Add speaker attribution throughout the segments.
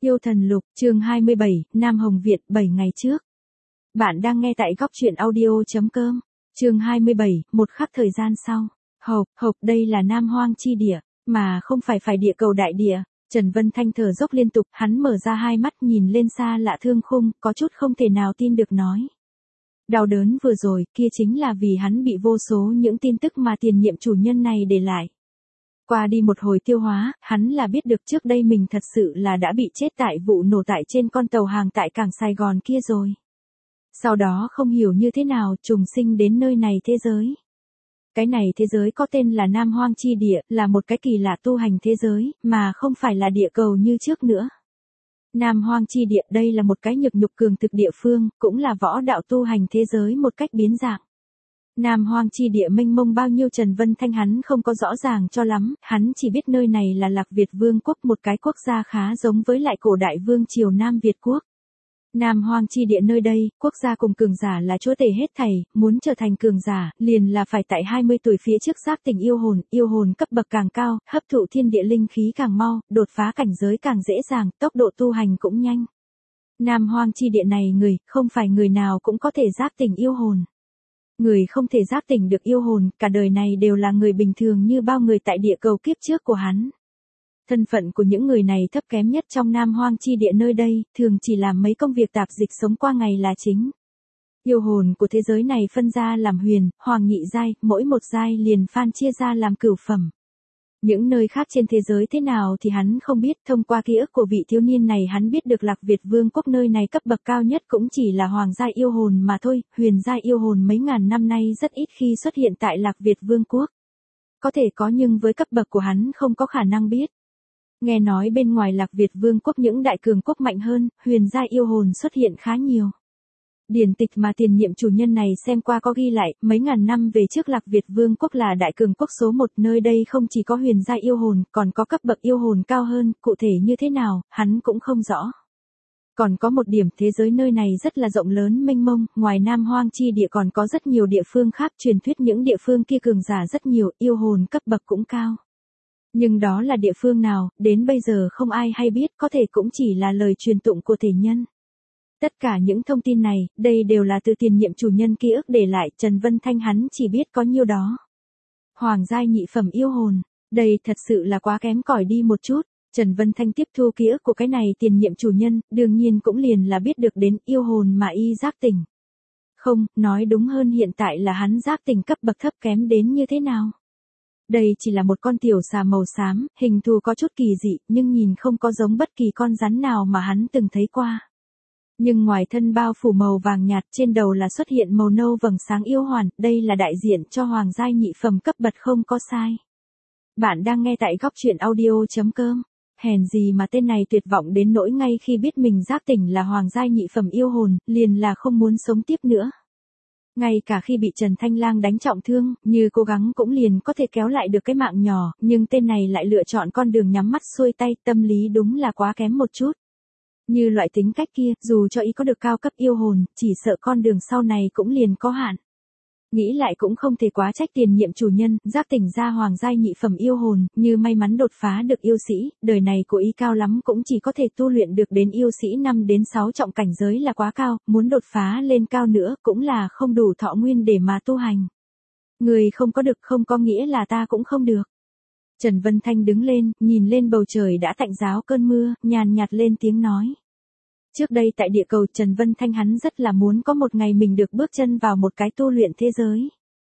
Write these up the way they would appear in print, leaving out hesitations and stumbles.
Speaker 1: Yêu thần lục, chương 27, Nam Hồng Việt 7 ngày trước. Bạn đang nghe tại góc truyện audio.com. Chương 27, một khắc thời gian sau. Hộp, đây là Nam Hoang chi địa, mà không phải địa cầu đại địa. Trần Vân Thanh thở dốc liên tục, hắn mở ra hai mắt nhìn lên xa lạ thương khung, có chút không thể nào tin được nói. Đau đớn vừa rồi, kia chính là vì hắn bị vô số những tin tức mà tiền nhiệm chủ nhân này để lại. Qua đi một hồi tiêu hóa, hắn là biết được trước đây mình thật sự là đã bị chết tại vụ nổ tại trên con tàu hàng tại cảng Sài Gòn kia rồi. Sau đó không hiểu như thế nào trùng sinh đến nơi này thế giới. Cái này thế giới có tên là Nam Hoang chi địa, là một cái kỳ lạ tu hành thế giới, mà không phải là địa cầu như trước nữa. Nam Hoang chi địa đây là một cái nhược nhục cường thực địa phương, cũng là võ đạo tu hành thế giới một cách biến dạng. Nam Hoang chi địa mênh mông bao nhiêu Trần Vân Thanh hắn không có rõ ràng cho lắm, hắn chỉ biết nơi này là Lạc Việt Vương quốc, một cái quốc gia khá giống với lại cổ đại vương triều Nam Việt quốc. Nam Hoang chi địa nơi đây, quốc gia cùng cường giả là chúa tể hết thảy, muốn trở thành cường giả, liền là phải tại 20 tuổi phía trước giác tỉnh yêu hồn cấp bậc càng cao, hấp thụ thiên địa linh khí càng mau, đột phá cảnh giới càng dễ dàng, tốc độ tu hành cũng nhanh. Nam Hoang chi địa này không phải người nào cũng có thể giác tỉnh yêu hồn. Người không thể giác tỉnh được yêu hồn, cả đời này đều là người bình thường như bao người tại địa cầu kiếp trước của hắn. Thân phận của những người này thấp kém nhất trong Nam Hoang chi địa nơi đây, thường chỉ làm mấy công việc tạp dịch sống qua ngày là chính. Yêu hồn của thế giới này phân ra làm huyền, hoàng nhị giai, mỗi một giai liền chia ra làm cửu phẩm. Những nơi khác trên thế giới thế nào thì hắn không biết, thông qua ký ức của vị thiếu niên này hắn biết được Lạc Việt Vương quốc nơi này cấp bậc cao nhất cũng chỉ là hoàng giai yêu hồn mà thôi, huyền giai yêu hồn mấy ngàn năm nay rất ít khi xuất hiện tại Lạc Việt Vương quốc. Có thể có nhưng với cấp bậc của hắn không có khả năng biết. Nghe nói bên ngoài Lạc Việt Vương quốc những đại cường quốc mạnh hơn, huyền giai yêu hồn xuất hiện khá nhiều. Điển tịch mà tiền nhiệm chủ nhân này xem qua có ghi lại, mấy ngàn năm về trước Lạc Việt Vương quốc là đại cường quốc số 1, nơi đây không chỉ có huyền giai yêu hồn, còn có cấp bậc yêu hồn cao hơn, cụ thể như thế nào, hắn cũng không rõ. Còn có một điểm, thế giới nơi này rất là rộng lớn mênh mông, ngoài Nam Hoang chi địa còn có rất nhiều địa phương khác, truyền thuyết những địa phương kia cường giả rất nhiều, yêu hồn cấp bậc cũng cao. Nhưng đó là địa phương nào, đến bây giờ không ai hay biết, có thể cũng chỉ là lời truyền tụng của thể nhân. Tất cả những thông tin này, đây đều là từ tiền nhiệm chủ nhân ký ức để lại, Trần Vân Thanh hắn chỉ biết có nhiêu đó. Hoàng giai nhị phẩm yêu hồn, đây thật sự là quá kém cỏi đi một chút. Trần Vân Thanh tiếp thu ký ức của cái này tiền nhiệm chủ nhân, đương nhiên cũng liền là biết được đến yêu hồn mà y giác tỉnh. Không, nói đúng hơn hiện tại là hắn giác tỉnh cấp bậc thấp kém đến như thế nào. Đây chỉ là một con tiểu xà màu xám, hình thù có chút kỳ dị, nhưng nhìn không có giống bất kỳ con rắn nào mà hắn từng thấy qua. Nhưng ngoài thân bao phủ màu vàng nhạt, trên đầu là xuất hiện màu nâu vầng sáng yêu hoàn, đây là đại diện cho hoàng giai nhị phẩm cấp bậc không có sai. Bạn đang nghe tại góc truyện audio.com. Hèn gì mà tên này tuyệt vọng đến nỗi ngay khi biết mình giác tỉnh là hoàng giai nhị phẩm yêu hồn, liền là không muốn sống tiếp nữa. Ngay cả khi bị Trần Thanh Lang đánh trọng thương, như cố gắng cũng liền có thể kéo lại được cái mạng nhỏ, nhưng tên này lại lựa chọn con đường nhắm mắt xuôi tay, tâm lý đúng là quá kém một chút. Như loại tính cách kia, dù cho ý có được cao cấp yêu hồn, chỉ sợ con đường sau này cũng liền có hạn. Nghĩ lại cũng không thể quá trách tiền nhiệm chủ nhân, giác tỉnh ra hoàng giai nhị phẩm yêu hồn, như may mắn đột phá được yêu sĩ, đời này của ý cao lắm cũng chỉ có thể tu luyện được đến yêu sĩ 5 đến 6 trọng cảnh giới là quá cao, muốn đột phá lên cao nữa cũng là không đủ thọ nguyên để mà tu hành. Người không có được không có nghĩa là ta cũng không được. Trần Vân Thanh đứng lên, nhìn lên bầu trời đã tạnh ráo cơn mưa, nhàn nhạt lên tiếng nói. Trước đây tại địa cầu Trần Vân Thanh hắn rất là muốn có một ngày mình được bước chân vào một cái tu luyện thế giới.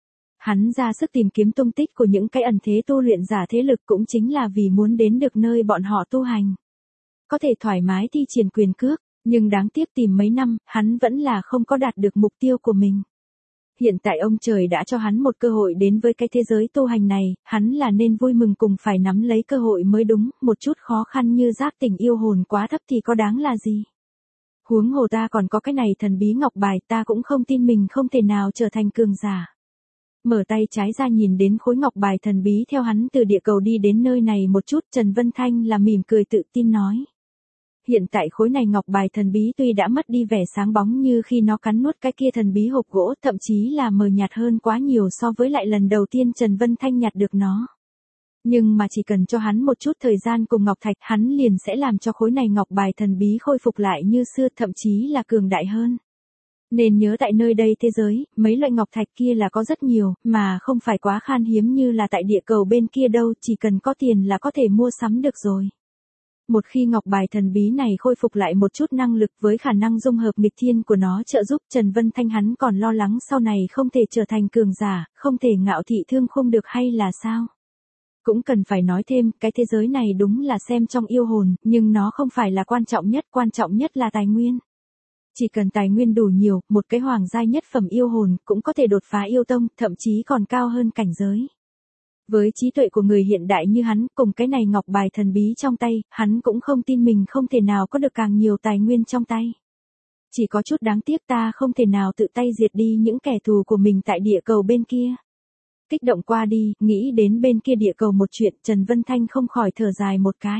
Speaker 1: Hắn ra sức tìm kiếm tung tích của những cái ẩn thế tu luyện giả thế lực cũng chính là vì muốn đến được nơi bọn họ tu hành. Có thể thoải mái thi triển quyền cước, nhưng đáng tiếc tìm mấy năm, hắn vẫn là không có đạt được mục tiêu của mình. Hiện tại ông trời đã cho hắn một cơ hội đến với cái thế giới tu hành này, hắn là nên vui mừng cùng phải nắm lấy cơ hội mới đúng, một chút khó khăn như giác tỉnh yêu hồn quá thấp thì có đáng là gì. Huống hồ ta còn có cái này thần bí ngọc bài, ta cũng không tin mình không thể nào trở thành cường giả. Mở tay trái ra nhìn đến khối ngọc bài thần bí theo hắn từ địa cầu đi đến nơi này một chút, Trần Vân Thanh là mỉm cười tự tin nói. Hiện tại khối này ngọc bài thần bí tuy đã mất đi vẻ sáng bóng như khi nó cắn nuốt cái kia thần bí hộp gỗ, thậm chí là mờ nhạt hơn quá nhiều so với lại lần đầu tiên Trần Vân Thanh nhặt được nó. Nhưng mà chỉ cần cho hắn một chút thời gian cùng ngọc thạch, hắn liền sẽ làm cho khối này ngọc bài thần bí khôi phục lại như xưa, thậm chí là cường đại hơn. Nên nhớ tại nơi đây thế giới, mấy loại ngọc thạch kia là có rất nhiều, mà không phải quá khan hiếm như là tại địa cầu bên kia đâu, chỉ cần có tiền là có thể mua sắm được rồi. Một khi ngọc bài thần bí này khôi phục lại một chút năng lực với khả năng dung hợp nghịch thiên của nó trợ giúp, Trần Vân Thanh hắn còn lo lắng sau này không thể trở thành cường giả, không thể ngạo thị thương khung được hay là sao? Cũng cần phải nói thêm, cái thế giới này đúng là xem trong yêu hồn, nhưng nó không phải là quan trọng nhất là tài nguyên. Chỉ cần tài nguyên đủ nhiều, một cái hoàng giai nhất phẩm yêu hồn cũng có thể đột phá yêu tông, thậm chí còn cao hơn cảnh giới. Với trí tuệ của người hiện đại như hắn, cùng cái này ngọc bài thần bí trong tay, hắn cũng không tin mình không thể nào có được càng nhiều tài nguyên trong tay. Chỉ có chút đáng tiếc ta không thể nào tự tay diệt đi những kẻ thù của mình tại địa cầu bên kia. Kích động qua đi, nghĩ đến bên kia địa cầu một chuyện, Trần Vân Thanh không khỏi thở dài một cái.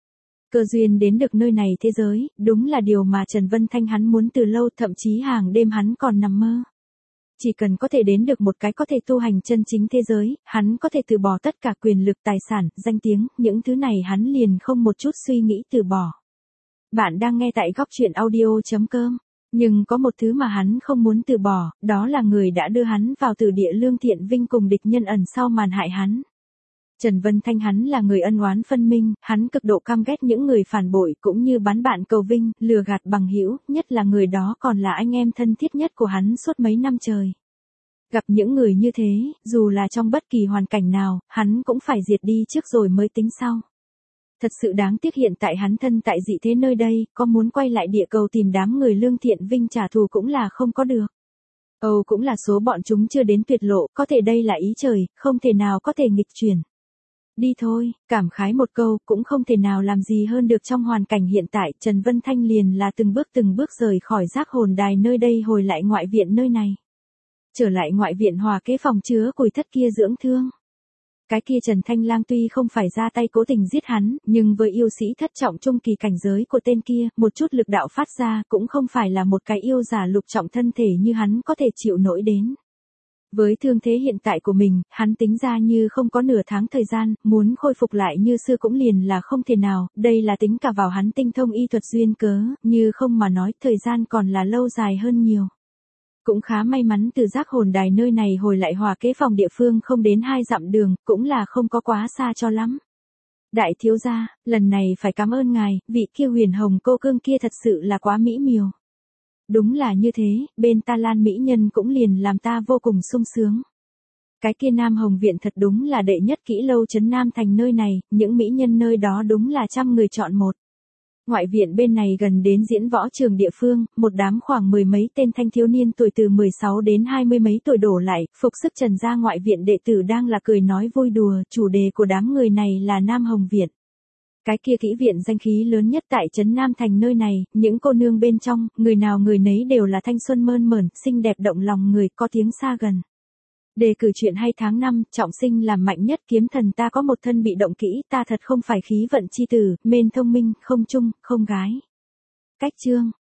Speaker 1: Cơ duyên đến được nơi này thế giới, đúng là điều mà Trần Vân Thanh hắn muốn từ lâu, thậm chí hàng đêm hắn còn nằm mơ. Chỉ cần có thể đến được một cái có thể tu hành chân chính thế giới, hắn có thể từ bỏ tất cả quyền lực, tài sản, danh tiếng, những thứ này hắn liền không một chút suy nghĩ từ bỏ. Bạn đang nghe tại góc truyện audio.com. Nhưng có một thứ mà hắn không muốn từ bỏ, đó là người đã đưa hắn vào tử địa Lương Thiện Vinh cùng địch nhân ẩn sau màn hại hắn. Trần Vân Thanh hắn là người ân oán phân minh, hắn cực độ căm ghét những người phản bội cũng như bán bạn cầu vinh, lừa gạt bằng hữu, nhất là người đó còn là anh em thân thiết nhất của hắn suốt mấy năm trời. Gặp những người như thế, dù là trong bất kỳ hoàn cảnh nào, hắn cũng phải diệt đi trước rồi mới tính sau. Thật sự đáng tiếc hiện tại hắn thân tại dị thế nơi đây, có muốn quay lại địa cầu tìm đám người Lương Thiện Vinh trả thù cũng là không có được. Cũng là số bọn chúng chưa đến tuyệt lộ, có thể đây là ý trời, không thể nào có thể nghịch chuyển. Đi thôi, cảm khái một câu, cũng không thể nào làm gì hơn được trong hoàn cảnh hiện tại, Trần Vân Thanh liền là từng bước rời khỏi giác hồn đài nơi đây hồi lại ngoại viện nơi này. Trở lại ngoại viện hòa kế phòng chứa củi thất kia dưỡng thương. Cái kia Trần Thanh Lang tuy không phải ra tay cố tình giết hắn, nhưng với yêu sĩ thất trọng trung kỳ cảnh giới của tên kia, một chút lực đạo phát ra cũng không phải là một cái yêu giả lục trọng thân thể như hắn có thể chịu nổi đến. Với thương thế hiện tại của mình, hắn tính ra như không có nửa tháng thời gian, muốn khôi phục lại như xưa cũng liền là không thể nào, đây là tính cả vào hắn tinh thông y thuật duyên cớ, như không mà nói thời gian còn là lâu dài hơn nhiều. Cũng khá may mắn từ giác hồn đài nơi này hồi lại hòa kế phòng địa phương không đến 2 dặm đường, cũng là không có quá xa cho lắm. Đại thiếu gia, lần này phải cảm ơn ngài, vị kia Huyền Hồng cô cương kia thật sự là quá mỹ miều. Đúng là như thế, bên ta Lan mỹ nhân cũng liền làm ta vô cùng sung sướng. Cái kia Nam Hồng viện thật đúng là đệ nhất kỹ lâu trấn Nam thành nơi này, những mỹ nhân nơi đó đúng là trăm người chọn một. Ngoại viện bên này gần đến diễn võ trường địa phương, một đám khoảng 10 mấy tên thanh thiếu niên tuổi từ 16 đến 20 mấy tuổi đổ lại, phục sức Trần gia ngoại viện đệ tử đang là cười nói vui đùa, chủ đề của đám người này là Nam Hồng viện. Cái kia kỹ viện danh khí lớn nhất tại trấn Nam thành nơi này, những cô nương bên trong, người nào người nấy đều là thanh xuân mơn mởn, xinh đẹp động lòng người, có tiếng xa gần. Đề cử chuyện hay tháng 5, trọng sinh làm mạnh nhất kiếm thần ta có một thân bị động kỹ, ta thật không phải khí vận chi tử, mên thông minh, không trung, không gái. Cách chương.